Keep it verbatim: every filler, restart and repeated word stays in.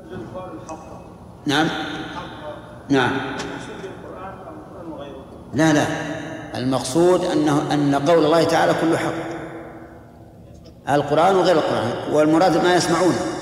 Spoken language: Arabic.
نعم نعم لا لا المقصود أنه أن قول الله تعالى كله حق، القرآن وغير القرآن، والمراد ما يسمعونه.